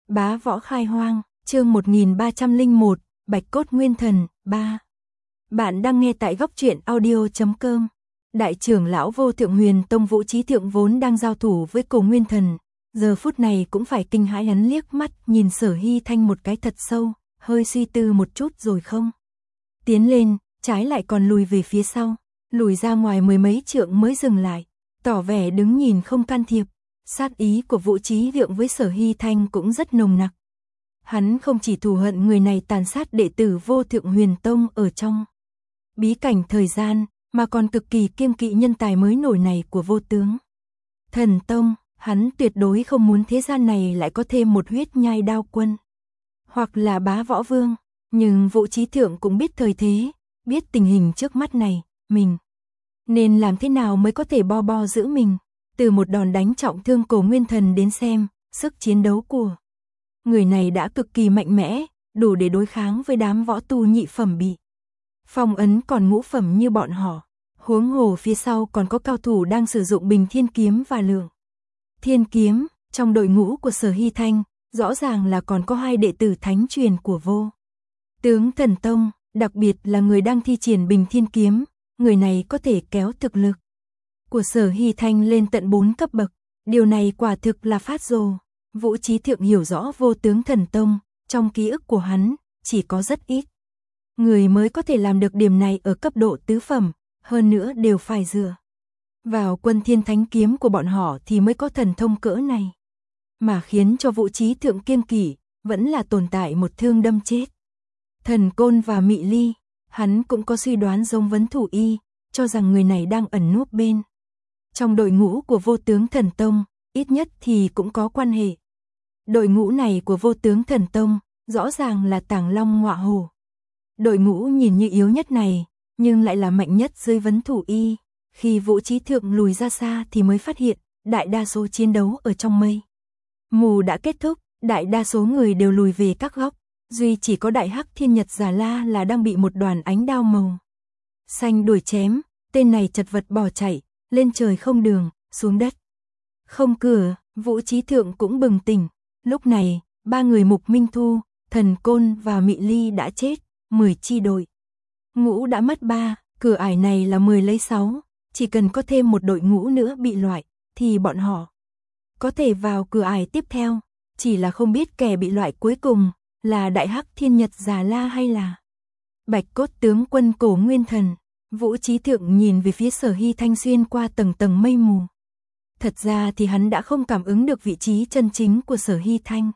Bá võ khai hoang, chương 1301, Bạch cốt nguyên thần, 3. Bạn đang nghe tại góc truyện audio.com. Đại trưởng lão Vô Thượng Huyền Tông Vũ Chí Thượng vốn đang giao thủ với Cổ Nguyên Thần, giờ phút này cũng phải kinh hãi hắn liếc mắt nhìn Sở Hy Thanh một cái thật sâu, hơi suy tư một chút rồi không tiến lên, trái lại còn lùi về phía sau, lùi ra ngoài mười mấy trượng mới dừng lại, tỏ vẻ đứng nhìn không can thiệp. Sát ý của Vũ Chí Thượng với Sở Hy Thanh cũng rất nồng nặc. Hắn không chỉ thù hận người này tàn sát đệ tử Vô Thượng Huyền Tông ở trong bí cảnh thời gian, mà còn cực kỳ kiêng kỵ nhân tài mới nổi này của Vô Tướng Thần Tông. Hắn tuyệt đối không muốn thế gian này lại có thêm một huyết nhai đao quân, hoặc là bá võ vương. Nhưng Vũ Chí Thượng cũng biết thời thế, biết tình hình trước mắt này, mình nên làm thế nào mới có thể bo giữ mình. Từ một đòn đánh trọng thương Cổ Nguyên Thần đến xem, sức chiến đấu của người này đã cực kỳ mạnh mẽ, đủ để đối kháng với đám võ tu nhị phẩm bị phong ấn còn ngũ phẩm như bọn họ. Huống hồ phía sau còn có cao thủ đang sử dụng Bình Thiên Kiếm và Lượng Thiên Kiếm. Trong đội ngũ của Sở Hy Thanh, rõ ràng là còn có hai đệ tử thánh truyền của Vô Tướng Thần Tông, đặc biệt là người đang thi triển Bình Thiên Kiếm, người này có thể kéo thực lực của Sở Hy Thanh lên tận 4 cấp bậc. Điều này quả thực là phát rồ. Vũ Chí Thượng hiểu rõ Vô Tướng Thần Tông, trong ký ức của hắn, chỉ có rất ít người mới có thể làm được điểm này ở cấp độ tứ phẩm, hơn nữa đều phải dựa vào Quân Thiên Thánh Kiếm của bọn họ thì mới có thần thông cỡ này. Mà khiến cho Vũ Chí Thượng kiêng kỵ, vẫn là tồn tại một thương đâm chết Thần Côn và Mị Ly. Hắn cũng có suy đoán giống Vấn Thủ Y, cho rằng người này đang ẩn núp bên trong đội ngũ của Vô Tướng Thần Tông, ít nhất thì cũng có quan hệ. Đội ngũ này của Vô Tướng Thần Tông, rõ ràng là Tàng Long Ngọa Hổ. Đội ngũ nhìn như yếu nhất này, nhưng lại là mạnh nhất dưới Vấn Thủ Y. Khi Vũ Chí Thượng lùi ra xa thì mới phát hiện, đại đa số chiến đấu ở trong mây mù đã kết thúc, đại đa số người đều lùi về các góc. Duy chỉ có Đại Hắc Thiên Nhật Già La là đang bị một đoàn ánh đao màu xanh đuổi chém, tên này chật vật bỏ chạy, lên trời không đường, xuống đất không cửa. Vũ Chí Thượng cũng bừng tỉnh. Lúc này, ba người Mục Minh Thu, Thần Côn và Mị Ly đã chết, 10 chi đội ngũ đã mất 3, cửa ải này là 10 lấy 6, chỉ cần có thêm một đội ngũ nữa bị loại, thì bọn họ có thể vào cửa ải tiếp theo. Chỉ là không biết kẻ bị loại cuối cùng là Đại Hắc Thiên Nhật Già La hay là Bạch cốt tướng quân Cổ Nguyên Thần. Vũ Chí Thượng nhìn về phía Sở Hy Thanh xuyên qua tầng tầng mây mù. Thật ra thì hắn đã không cảm ứng được vị trí chân chính của Sở Hy Thanh.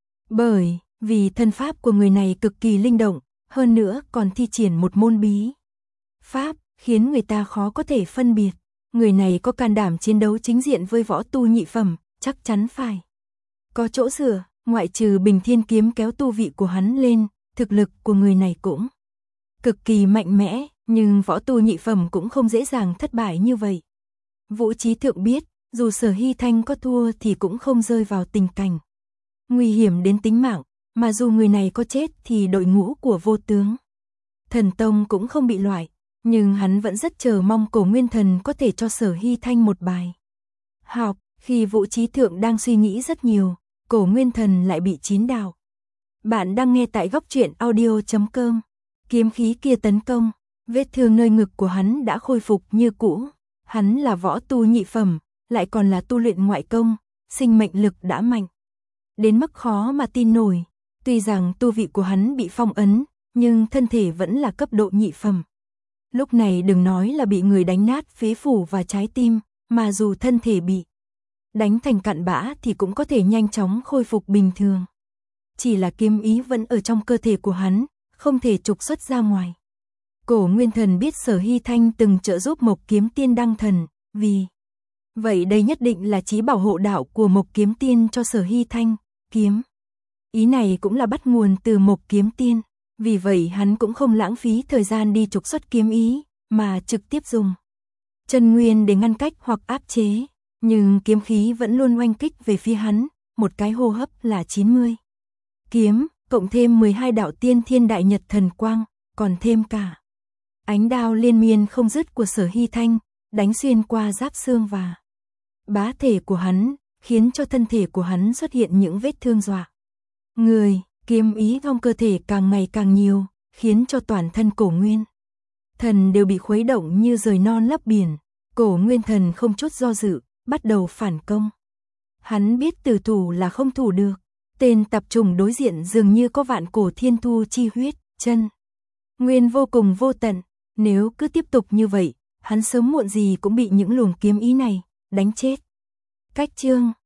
Bởi vì thân pháp của người này cực kỳ linh động, hơn nữa còn thi triển một môn bí pháp, khiến người ta khó có thể phân biệt. Người này có can đảm chiến đấu chính diện với võ tu nhị phẩm, chắc chắn phải có chỗ dựa. Ngoại trừ Bình Thiên Kiếm kéo tu vị của hắn lên, thực lực của người này cũng cực kỳ mạnh mẽ, nhưng võ tu nhị phẩm cũng không dễ dàng thất bại như vậy. Vũ Chí Thượng biết, dù Sở Hy Thanh có thua thì cũng không rơi vào tình cảnh nguy hiểm đến tính mạng, mà dù người này có chết thì đội ngũ của Vô Tướng Thần Tông cũng không bị loại, nhưng hắn vẫn rất chờ mong Cổ Nguyên Thần có thể cho Sở Hy Thanh một bài học. Khi Vũ Chí Thượng đang suy nghĩ rất nhiều, Cổ Nguyên Thần lại bị chín đạo. Bạn đang nghe tại góc truyện audio.com. Kiếm khí kia tấn công, vết thương nơi ngực của hắn đã khôi phục như cũ. Hắn là võ tu nhị phẩm, lại còn là tu luyện ngoại công, sinh mệnh lực đã mạnh đến mức khó mà tin nổi. Tuy rằng tu vị của hắn bị phong ấn, nhưng thân thể vẫn là cấp độ nhị phẩm. Lúc này đừng nói là bị người đánh nát phế phủ và trái tim, mà dù thân thể bị đánh thành cặn bã thì cũng có thể nhanh chóng khôi phục bình thường. Chỉ là kiếm ý vẫn ở trong cơ thể của hắn, không thể trục xuất ra ngoài. Cổ Nguyên Thần biết Sở Hy Thanh từng trợ giúp Mộc Kiếm Tiên đăng thần, vì vậy đây nhất định là chí bảo hộ đạo của Mộc Kiếm Tiên cho Sở Hy Thanh. Kiếm ý này cũng là bắt nguồn từ Mộc Kiếm Tiên, vì vậy hắn cũng không lãng phí thời gian đi trục xuất kiếm ý, mà trực tiếp dùng chân nguyên để ngăn cách hoặc áp chế. Nhưng kiếm khí vẫn luôn oanh kích về phía hắn, một cái hô hấp là 90 kiếm, cộng thêm 12 đạo tiên thiên đại nhật thần quang, còn thêm cả ánh đao liên miên không dứt của Sở Hy Thanh, đánh xuyên qua giáp xương và bá thể của hắn, khiến cho thân thể của hắn xuất hiện những vết thương rọa người, kiếm ý trong cơ thể càng ngày càng nhiều, khiến cho toàn thân Cổ Nguyên Thần đều bị khuấy động như rời non lấp biển. Cổ Nguyên Thần không chút do dự, bắt đầu phản công. Hắn biết tử thủ là không thủ được. Tên tạp chủng đối diện dường như có vạn cổ thiên thu chi huyết, chân nguyên vô cùng vô tận. Nếu cứ tiếp tục như vậy, hắn sớm muộn gì cũng bị những luồng kiếm ý này đánh chết. Cách chương